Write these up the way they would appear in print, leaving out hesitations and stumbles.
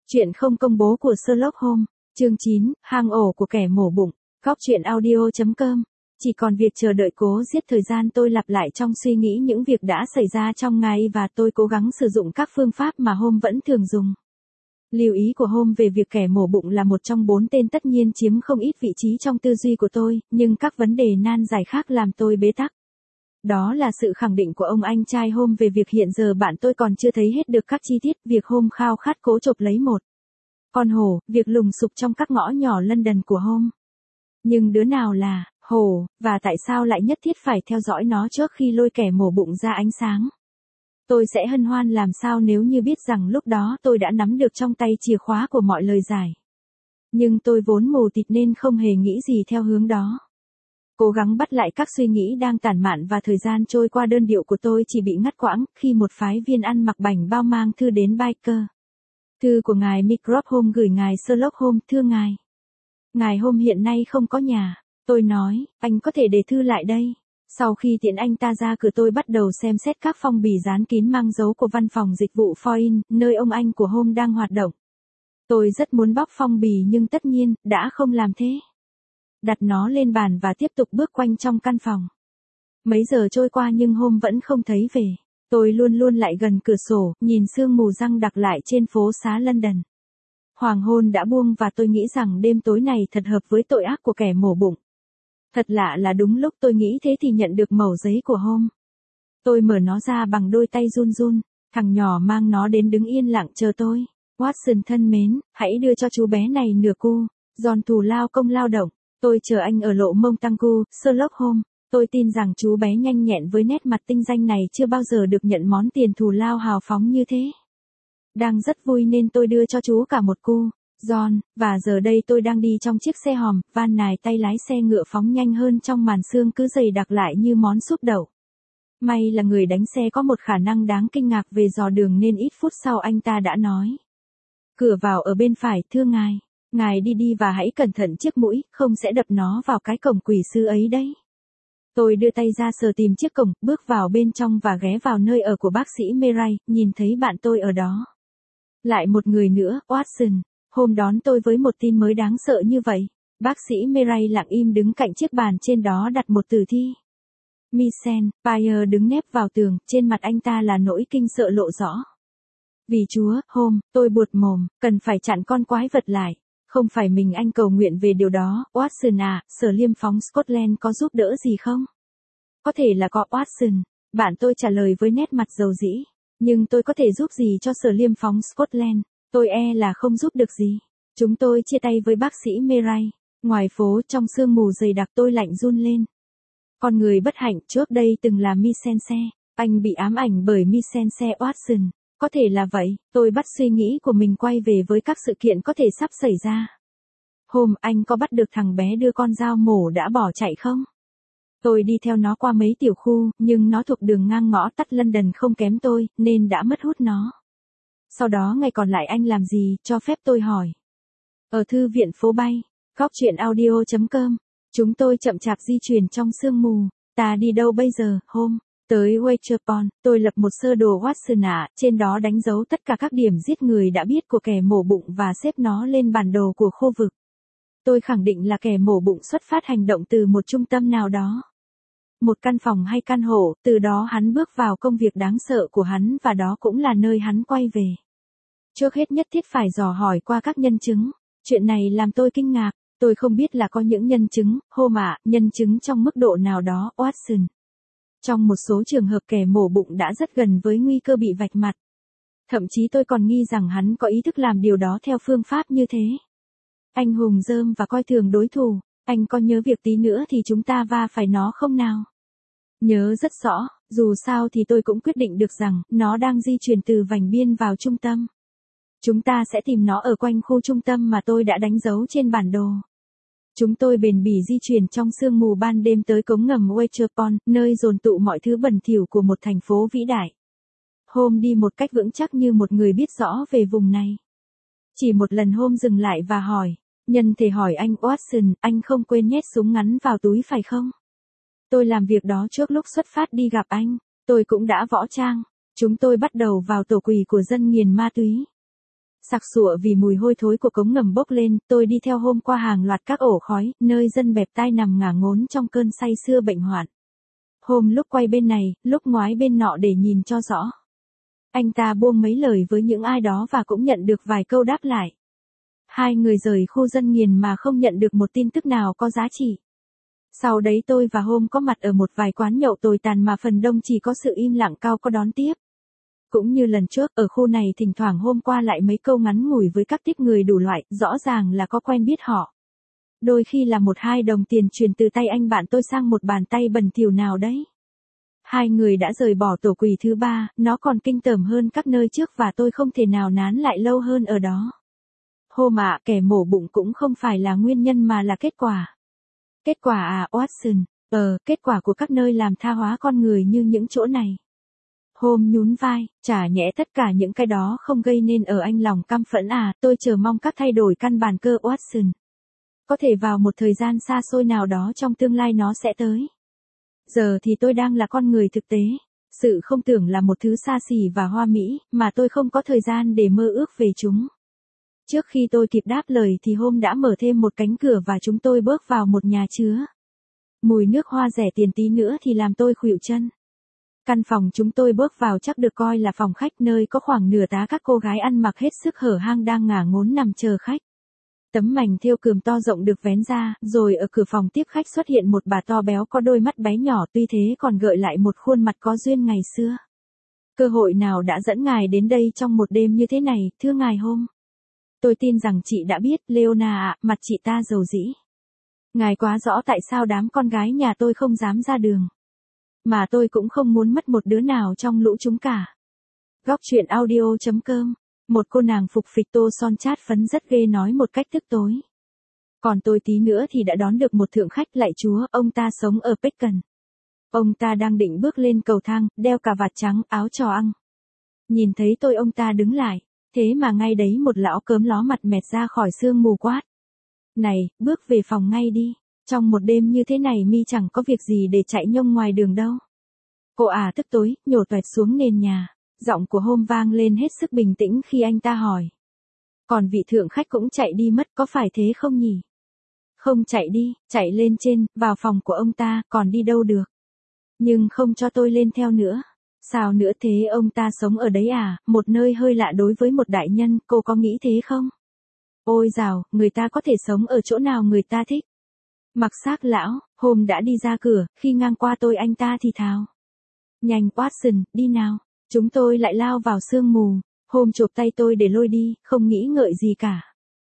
Chuyện không công bố của Sherlock Holmes, chương 9, hang ổ của kẻ mổ bụng, góc truyện audio.com. Chỉ còn việc chờ đợi cố giết thời gian, tôi lặp lại trong suy nghĩ những việc đã xảy ra trong ngày và tôi cố gắng sử dụng các phương pháp mà Holmes vẫn thường dùng. Lưu ý của Holmes về việc kẻ mổ bụng là một trong 4 tên tất nhiên chiếm không ít vị trí trong tư duy của tôi, nhưng các vấn đề nan giải khác làm tôi bế tắc. Đó là sự khẳng định của ông anh trai Holmes về việc hiện giờ bạn tôi còn chưa thấy hết được các chi tiết, việc Holmes khao khát cố chộp lấy một con hổ, việc lùng sục trong các ngõ nhỏ London của Holmes. Nhưng đứa nào là hổ, và tại sao lại nhất thiết phải theo dõi nó trước khi lôi kẻ mổ bụng ra ánh sáng? Tôi sẽ hân hoan làm sao nếu như biết rằng lúc đó tôi đã nắm được trong tay chìa khóa của mọi lời giải. Nhưng tôi vốn mù tịt nên không hề nghĩ gì theo hướng đó. Cố gắng bắt lại các suy nghĩ đang tản mạn và thời gian trôi qua, đơn điệu của tôi chỉ bị ngắt quãng khi một phái viên ăn mặc bảnh bao mang thư đến Baker. Thư của ngài Mycroft Holmes gửi ngài Sherlock Holmes. Thưa ngài. Ngài Holmes hiện nay không có nhà. Tôi nói, anh có thể để thư lại đây. Sau khi tiễn anh ta ra cửa, tôi bắt đầu xem xét các phong bì dán kín mang dấu của văn phòng dịch vụ Foyne, nơi ông anh của Holmes đang hoạt động. Tôi rất muốn bóc phong bì nhưng tất nhiên, đã không làm thế. Đặt nó lên bàn và tiếp tục bước quanh trong căn phòng. Mấy giờ trôi qua nhưng Holmes vẫn không thấy về. Tôi luôn luôn lại gần cửa sổ, nhìn sương mù giăng đặc lại trên phố xá London. Hoàng hôn đã buông và tôi nghĩ rằng đêm tối này thật hợp với tội ác của kẻ mổ bụng. Thật lạ là đúng lúc tôi nghĩ thế thì nhận được mẩu giấy của Holmes. Tôi mở nó ra bằng đôi tay run run. Thằng nhỏ mang nó đến đứng yên lặng chờ tôi. Watson thân mến, hãy đưa cho chú bé này nửa cu, giòn thù lao công lao động. Tôi chờ anh ở lộ Montagu, Sherlock Holmes. Tôi tin rằng chú bé nhanh nhẹn với nét mặt tinh danh này chưa bao giờ được nhận món tiền thù lao hào phóng như thế. Đang rất vui nên tôi đưa cho chú cả một cu, John, và giờ đây tôi đang đi trong chiếc xe hòm, van nài tay lái xe ngựa phóng nhanh hơn trong màn sương cứ dày đặc lại như món súp đậu. May là người đánh xe có một khả năng đáng kinh ngạc về dò đường nên ít phút sau anh ta đã nói. Cửa vào ở bên phải, thưa ngài. Ngài đi và hãy cẩn thận chiếc mũi, không sẽ đập nó vào cái cổng quỷ sứ ấy đấy. Tôi đưa tay ra sờ tìm chiếc cổng, bước vào bên trong và ghé vào nơi ở của bác sĩ Murray, nhìn thấy bạn tôi ở đó. Lại một người nữa, Watson. Hôm đón tôi với một tin mới đáng sợ như vậy. Bác sĩ Murray lặng im đứng cạnh chiếc bàn, trên đó đặt một tử thi. Michel Pierre đứng nép vào tường, trên mặt anh ta là nỗi kinh sợ lộ rõ. Vì Chúa, Holmes, tôi buột mồm, cần phải chặn con quái vật lại. Không phải mình anh cầu nguyện về điều đó, Watson à, Sở Liêm phóng Scotland có giúp đỡ gì không? Có thể là có, Watson. Bạn tôi trả lời với nét mặt dầu dĩ. Nhưng tôi có thể giúp gì cho Sở Liêm phóng Scotland? Tôi là không giúp được gì. Chúng tôi chia tay với bác sĩ Murray. Ngoài phố trong sương mù dày đặc tôi lạnh run lên. Con người bất hạnh trước đây từng là Misense. Anh bị ám ảnh bởi Misense, Watson. Có thể là vậy, tôi bắt suy nghĩ của mình quay về với các sự kiện có thể sắp xảy ra. Hôm anh có bắt được thằng bé đưa con dao mổ đã bỏ chạy không? Tôi đi theo nó qua mấy tiểu khu, nhưng nó thuộc đường ngang ngõ tắt London không kém tôi, nên đã mất hút nó. Sau đó ngày còn lại anh làm gì, cho phép tôi hỏi. Ở thư viện phố bay, góc truyện audio.com, chúng tôi chậm chạp di chuyển trong sương mù. Ta đi đâu bây giờ, Holmes? Tới Whitechapel, tôi lập một sơ đồ Watson ạ, trên đó đánh dấu tất cả các điểm giết người đã biết của kẻ mổ bụng và xếp nó lên bản đồ của khu vực. Tôi khẳng định là kẻ mổ bụng xuất phát hành động từ một trung tâm nào đó. Một căn phòng hay căn hộ, từ đó hắn bước vào công việc đáng sợ của hắn và đó cũng là nơi hắn quay về. Trước hết nhất thiết phải dò hỏi qua các nhân chứng. Chuyện này làm tôi kinh ngạc, tôi không biết là có những nhân chứng, Holmes ạ, nhân chứng trong mức độ nào đó, Watson. Trong một số trường hợp kẻ mổ bụng đã rất gần với nguy cơ bị vạch mặt. Thậm chí tôi còn nghi rằng hắn có ý thức làm điều đó theo phương pháp như thế. Anh hùng dơm và coi thường đối thủ, anh có nhớ việc tí nữa thì chúng ta va phải nó không nào? Nhớ rất rõ, dù sao thì tôi cũng quyết định được rằng nó đang di chuyển từ vành biên vào trung tâm. Chúng ta sẽ tìm nó ở quanh khu trung tâm mà tôi đã đánh dấu trên bản đồ. Chúng tôi bền bỉ di chuyển trong sương mù ban đêm tới cống ngầm Whitechapel, nơi dồn tụ mọi thứ bẩn thỉu của một thành phố vĩ đại. Holmes đi một cách vững chắc như một người biết rõ về vùng này. Chỉ một lần Holmes dừng lại và hỏi, nhân thể hỏi anh Watson, anh không quên nhét súng ngắn vào túi phải không? Tôi làm việc đó trước lúc xuất phát đi gặp anh, tôi cũng đã võ trang. Chúng tôi bắt đầu vào tổ quỷ của dân nghiền ma túy. Sặc sụa vì mùi hôi thối của cống ngầm bốc lên, tôi đi theo hôm qua hàng loạt các ổ khói, nơi dân bẹp tai nằm ngả ngốn trong cơn say sưa bệnh hoạn. Hôm lúc quay bên này, lúc ngoái bên nọ để nhìn cho rõ. Anh ta buông mấy lời với những ai đó và cũng nhận được vài câu đáp lại. Hai người rời khu dân nghiền mà không nhận được một tin tức nào có giá trị. Sau đấy tôi và Hôm có mặt ở một vài quán nhậu tồi tàn mà phần đông chỉ có sự im lặng cao có đón tiếp. Cũng như lần trước, ở khu này thỉnh thoảng Hôm qua lại mấy câu ngắn ngủi với các tiếp người đủ loại, rõ ràng là có quen biết họ. Đôi khi là 1-2 đồng tiền truyền từ tay anh bạn tôi sang một bàn tay bẩn thỉu nào đấy. Hai người đã rời bỏ tổ quỷ thứ 3, nó còn kinh tởm hơn các nơi trước và tôi không thể nào nán lại lâu hơn ở đó. Hôm ạ, kẻ mổ bụng cũng không phải là nguyên nhân mà là kết quả. Kết quả à, Watson? Kết quả của các nơi làm tha hóa con người như những chỗ này. Hôm nhún vai, chả nhẽ tất cả những cái đó không gây nên ở anh lòng căm phẫn à, tôi chờ mong các thay đổi căn bản cơ Watson. Có thể vào một thời gian xa xôi nào đó trong tương lai nó sẽ tới. Giờ thì tôi đang là con người thực tế. Sự không tưởng là một thứ xa xỉ và hoa mỹ, mà tôi không có thời gian để mơ ước về chúng. Trước khi tôi kịp đáp lời thì Hôm đã mở thêm một cánh cửa và chúng tôi bước vào một nhà chứa. Mùi nước hoa rẻ tiền tí nữa thì làm tôi khuỵu chân. Căn phòng chúng tôi bước vào chắc được coi là phòng khách nơi có khoảng nửa tá các cô gái ăn mặc hết sức hở hang đang ngả ngốn nằm chờ khách. Tấm mành thêu cườm to rộng được vén ra, rồi ở cửa phòng tiếp khách xuất hiện một bà to béo có đôi mắt bé nhỏ tuy thế còn gợi lại một khuôn mặt có duyên ngày xưa. Cơ hội nào đã dẫn ngài đến đây trong một đêm như thế này, thưa ngài Hôm? Tôi tin rằng chị đã biết, Leona ạ, mặt chị ta dầu dĩ. Ngài quá rõ tại sao đám con gái nhà tôi không dám ra đường. Mà tôi cũng không muốn mất một đứa nào trong lũ chúng cả. Góc truyện audio.com. Một cô nàng phục phịch tô son chát phấn rất ghê nói một cách tức tối. Còn tôi tí nữa thì đã đón được một thượng khách lạy chúa, ông ta sống ở Peckham. Ông ta đang định bước lên cầu thang, đeo cà vạt trắng, áo trò ăn. Nhìn thấy tôi ông ta đứng lại, thế mà ngay đấy một lão cớm ló mặt mẹt ra khỏi sương mù quát. Này, bước về phòng ngay đi, trong một đêm như thế này mi chẳng có việc gì để chạy nhông ngoài đường đâu. Cô tức tối, nhổ toẹt xuống nền nhà. Giọng của Hôm vang lên hết sức bình tĩnh khi anh ta hỏi. Còn vị thượng khách cũng chạy đi mất có phải thế không nhỉ? Không chạy đi, chạy lên trên, vào phòng của ông ta, còn đi đâu được. Nhưng không cho tôi lên theo nữa. Sao nữa thế ông ta sống ở đấy à, một nơi hơi lạ đối với một đại nhân, cô có nghĩ thế không? Ôi dào, người ta có thể sống ở chỗ nào người ta thích. Mặc xác lão, Hôm đã đi ra cửa, khi ngang qua tôi anh ta thì thào. Nhanh Watson, đi nào. Chúng tôi lại lao vào sương mù, Hôm chộp tay tôi để lôi đi, không nghĩ ngợi gì cả.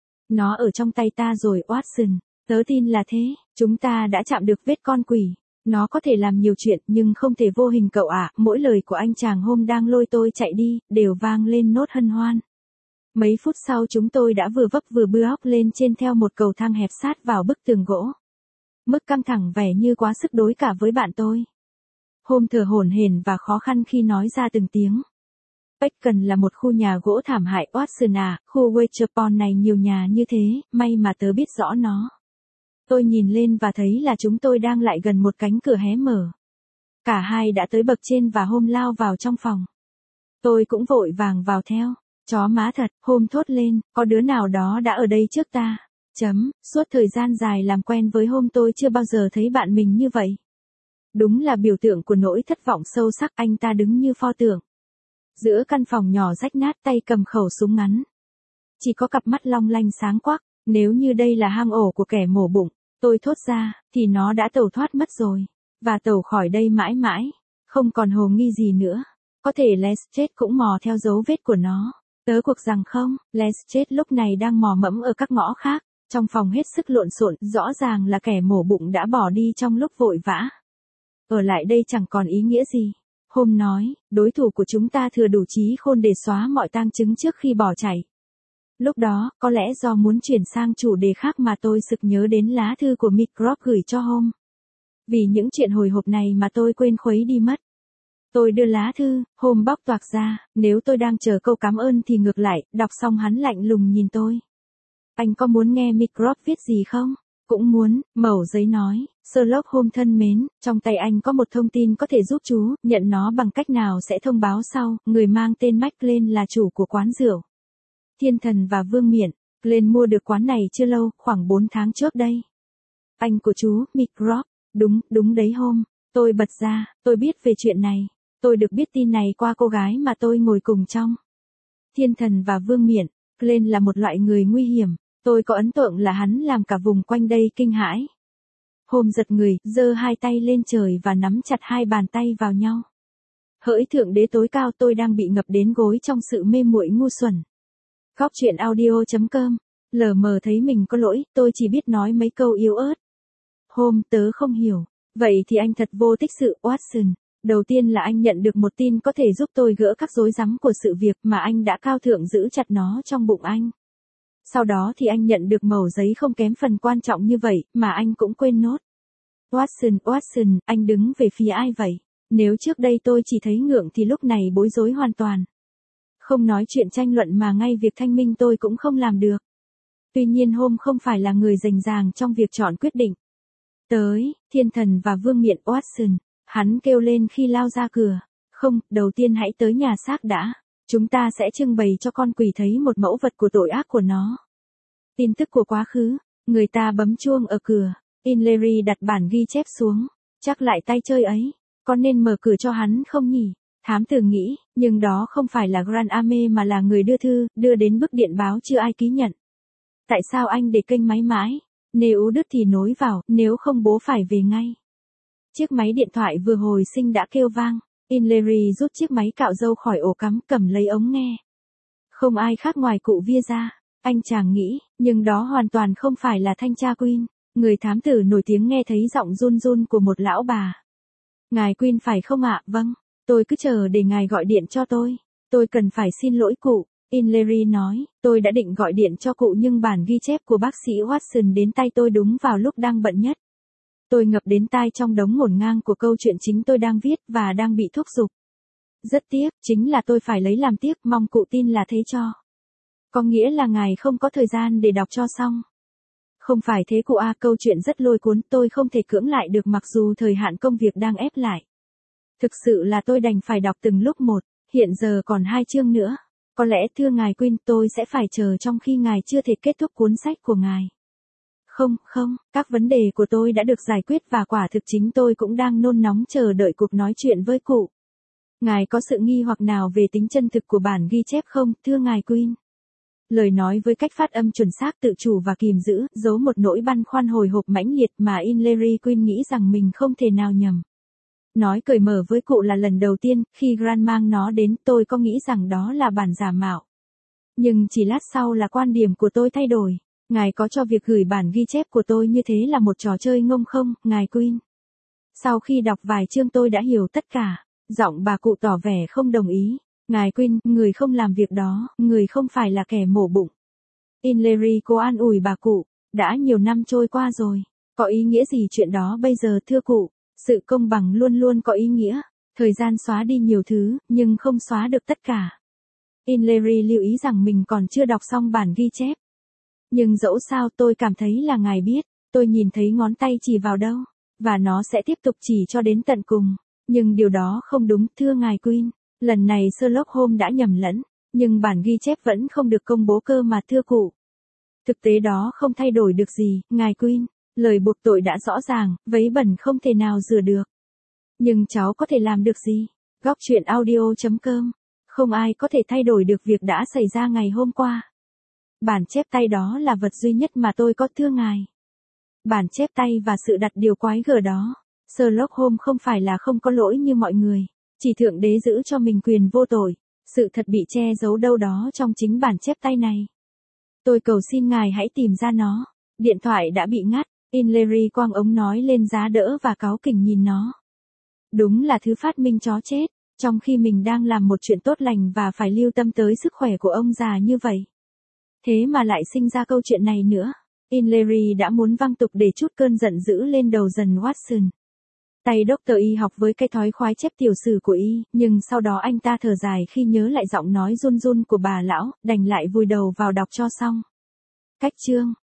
Nó ở trong tay ta rồi Watson, tớ tin là thế, chúng ta đã chạm được vết con quỷ. Nó có thể làm nhiều chuyện nhưng không thể vô hình cậu ạ, mỗi lời của anh chàng Hôm đang lôi tôi chạy đi, đều vang lên nốt hân hoan. Mấy phút sau chúng tôi đã vừa vấp vừa bước lên trên theo một cầu thang hẹp sát vào bức tường gỗ. Mức căng thẳng vẻ như quá sức đối cả với bạn tôi. Hôm thở hổn hển và khó khăn khi nói ra từng tiếng. Peckham là một khu nhà gỗ thảm hại Watson à, khu Weatherpond này nhiều nhà như thế, may mà tớ biết rõ nó. Tôi nhìn lên và thấy là chúng tôi đang lại gần một cánh cửa hé mở. Cả hai đã tới bậc trên và Hôm lao vào trong phòng. Tôi cũng vội vàng vào theo. Chó má thật, Hôm thốt lên, có đứa nào đó đã ở đây trước ta. Suốt thời gian dài làm quen với Hôm tôi chưa bao giờ thấy bạn mình như vậy. Đúng là biểu tượng của nỗi thất vọng sâu sắc, anh ta đứng như pho tượng. Giữa căn phòng nhỏ rách nát tay cầm khẩu súng ngắn. Chỉ có cặp mắt long lanh sáng quắc, nếu như đây là hang ổ của kẻ mổ bụng, tôi thốt ra, thì nó đã tẩu thoát mất rồi. Và tẩu khỏi đây mãi mãi, không còn hồ nghi gì nữa. Có thể Lestrade cũng mò theo dấu vết của nó. Tớ cuộc rằng không, Lestrade lúc này đang mò mẫm ở các ngõ khác, trong phòng hết sức lộn xộn, rõ ràng là kẻ mổ bụng đã bỏ đi trong lúc vội vã. Ở lại đây chẳng còn ý nghĩa gì. Hôm nói, đối thủ của chúng ta thừa đủ trí khôn để xóa mọi tang chứng trước khi bỏ chạy. Lúc đó, có lẽ do muốn chuyển sang chủ đề khác mà tôi sực nhớ đến lá thư của Mycroft gửi cho Hôm. Vì những chuyện hồi hộp này mà tôi quên khuấy đi mất. Tôi đưa lá thư, Hôm bóc toạc ra, nếu tôi đang chờ câu cảm ơn thì ngược lại, đọc xong hắn lạnh lùng nhìn tôi. Anh có muốn nghe Mycroft viết gì không? Cũng muốn, mẩu giấy nói, Sherlock Holmes thân mến, trong tay anh có một thông tin có thể giúp chú, nhận nó bằng cách nào sẽ thông báo sau, người mang tên Maclean là chủ của quán rượu. Thiên Thần và Vương Miện, Glenn mua được quán này chưa lâu, khoảng 4 tháng trước đây. Anh của chú, Mick Rock, đúng đấy hôm. Tôi bật ra, tôi biết về chuyện này. Tôi được biết tin này qua cô gái mà tôi ngồi cùng trong. Thiên Thần và Vương Miện, Glenn là một loại người nguy hiểm. Tôi có ấn tượng là hắn làm cả vùng quanh đây kinh hãi. Hôm giật người, giơ hai tay lên trời và nắm chặt hai bàn tay vào nhau. Hỡi Thượng Đế tối cao, tôi đang bị ngập đến gối trong sự mê muội ngu xuẩn. Góc truyện audio.com. Lờ mờ thấy mình có lỗi, tôi chỉ biết nói mấy câu yếu ớt. Hôm tớ không hiểu. Vậy thì anh thật vô tích sự, Watson. Đầu tiên là anh nhận được một tin có thể giúp tôi gỡ các rối rắm của sự việc mà anh đã cao thượng giữ chặt nó trong bụng anh. Sau đó thì anh nhận được mẩu giấy không kém phần quan trọng như vậy, mà anh cũng quên nốt. Watson, anh đứng về phía ai vậy? Nếu trước đây tôi chỉ thấy ngượng thì lúc này bối rối hoàn toàn. Không nói chuyện tranh luận mà ngay việc thanh minh tôi cũng không làm được. Tuy nhiên hôm không phải là người rành ràng trong việc chọn quyết định. Tới, Thiên Thần và Vương Miện, Watson, hắn kêu lên khi lao ra cửa. Không, đầu tiên hãy tới nhà xác đã. Chúng ta sẽ trưng bày cho con quỷ thấy một mẫu vật của tội ác của nó. Tin tức của quá khứ, người ta bấm chuông ở cửa. Inlery đặt bản ghi chép xuống. Chắc lại tay chơi ấy. Con nên mở cửa cho hắn không nhỉ? Thám tử nghĩ, nhưng đó không phải là Grand Ame mà là người đưa thư, đưa đến bức điện báo chưa ai ký nhận. Tại sao anh để kênh máy mãi? Nếu đứt thì nối vào, nếu không bố phải về ngay. Chiếc máy điện thoại vừa hồi sinh đã kêu vang. Inlery rút chiếc máy cạo râu khỏi ổ cắm, cầm lấy ống nghe. Không ai khác ngoài cụ Via ra. Anh chàng nghĩ, nhưng đó hoàn toàn không phải là thanh tra Queen. Người thám tử nổi tiếng nghe thấy giọng run run của một lão bà. Ngài Queen phải không ạ? Vâng. Tôi cứ chờ để ngài gọi điện cho tôi. Tôi cần phải xin lỗi cụ. Inlery nói, tôi đã định gọi điện cho cụ nhưng bản ghi chép của bác sĩ Watson đến tay tôi đúng vào lúc đang bận nhất. Tôi ngập đến tai trong đống ngổn ngang của câu chuyện chính tôi đang viết và đang bị thúc giục. Rất tiếc, chính là tôi phải lấy làm tiếc, mong cụ tin là thế cho. Có nghĩa là ngài không có thời gian để đọc cho xong. Không phải thế cụ à, câu chuyện rất lôi cuốn, tôi không thể cưỡng lại được mặc dù thời hạn công việc đang ép lại. Thực sự là tôi đành phải đọc từng lúc một, hiện giờ còn 2 chương nữa. Có lẽ thưa ngài Queen, tôi sẽ phải chờ trong khi ngài chưa thể kết thúc cuốn sách của ngài. Không, các vấn đề của tôi đã được giải quyết và quả thực chính tôi cũng đang nôn nóng chờ đợi cuộc nói chuyện với cụ. Ngài có sự nghi hoặc nào về tính chân thực của bản ghi chép không, thưa ngài Queen? Lời nói với cách phát âm chuẩn xác, tự chủ và kìm giữ, giấu một nỗi băn khoăn hồi hộp mãnh liệt mà Inlery Queen nghĩ rằng mình không thể nào nhầm. Nói cởi mở với cụ là lần đầu tiên, khi Grant mang nó đến, tôi có nghĩ rằng đó là bản giả mạo. Nhưng chỉ lát sau là quan điểm của tôi thay đổi. Ngài có cho việc gửi bản ghi chép của tôi như thế là một trò chơi ngông không, ngài Queen? Sau khi đọc vài chương tôi đã hiểu tất cả. Giọng bà cụ tỏ vẻ không đồng ý. Ngài Queen, người không làm việc đó, người không phải là kẻ mổ bụng. Inlery cố an ủi bà cụ. Đã nhiều năm trôi qua rồi. Có ý nghĩa gì chuyện đó bây giờ thưa cụ? Sự công bằng luôn luôn có ý nghĩa. Thời gian xóa đi nhiều thứ, nhưng không xóa được tất cả. Inlery lưu ý rằng mình còn chưa đọc xong bản ghi chép. Nhưng dẫu sao tôi cảm thấy là ngài biết, tôi nhìn thấy ngón tay chỉ vào đâu, và nó sẽ tiếp tục chỉ cho đến tận cùng. Nhưng điều đó không đúng, thưa ngài Queen. Lần này Sherlock Holmes đã nhầm lẫn, nhưng bản ghi chép vẫn không được công bố cơ mà thưa cụ. Thực tế đó không thay đổi được gì, ngài Queen. Lời buộc tội đã rõ ràng, vấy bẩn không thể nào rửa được. Nhưng cháu có thể làm được gì? Góc truyện audio.com. Không ai có thể thay đổi được việc đã xảy ra ngày hôm qua. Bản chép tay đó là vật duy nhất mà tôi có thưa ngài. Bản chép tay và sự đặt điều quái gở đó. Sherlock Holmes không phải là không có lỗi như mọi người. Chỉ Thượng Đế giữ cho mình quyền vô tội. Sự thật bị che giấu đâu đó trong chính bản chép tay này. Tôi cầu xin ngài hãy tìm ra nó. Điện thoại đã bị ngắt. Inlery quăng ống nói lên giá đỡ và cáu kỉnh nhìn nó. Đúng là thứ phát minh chó chết, trong khi mình đang làm một chuyện tốt lành và phải lưu tâm tới sức khỏe của ông già như vậy. Thế mà lại sinh ra câu chuyện này nữa. Inlery đã muốn văng tục để trút cơn giận dữ lên đầu dần Watson. Tay Dr. Y học với cái thói khoái chép tiểu sử của Y, nhưng sau đó anh ta thở dài khi nhớ lại giọng nói run run của bà lão, đành lại vùi đầu vào đọc cho xong. Cách chương.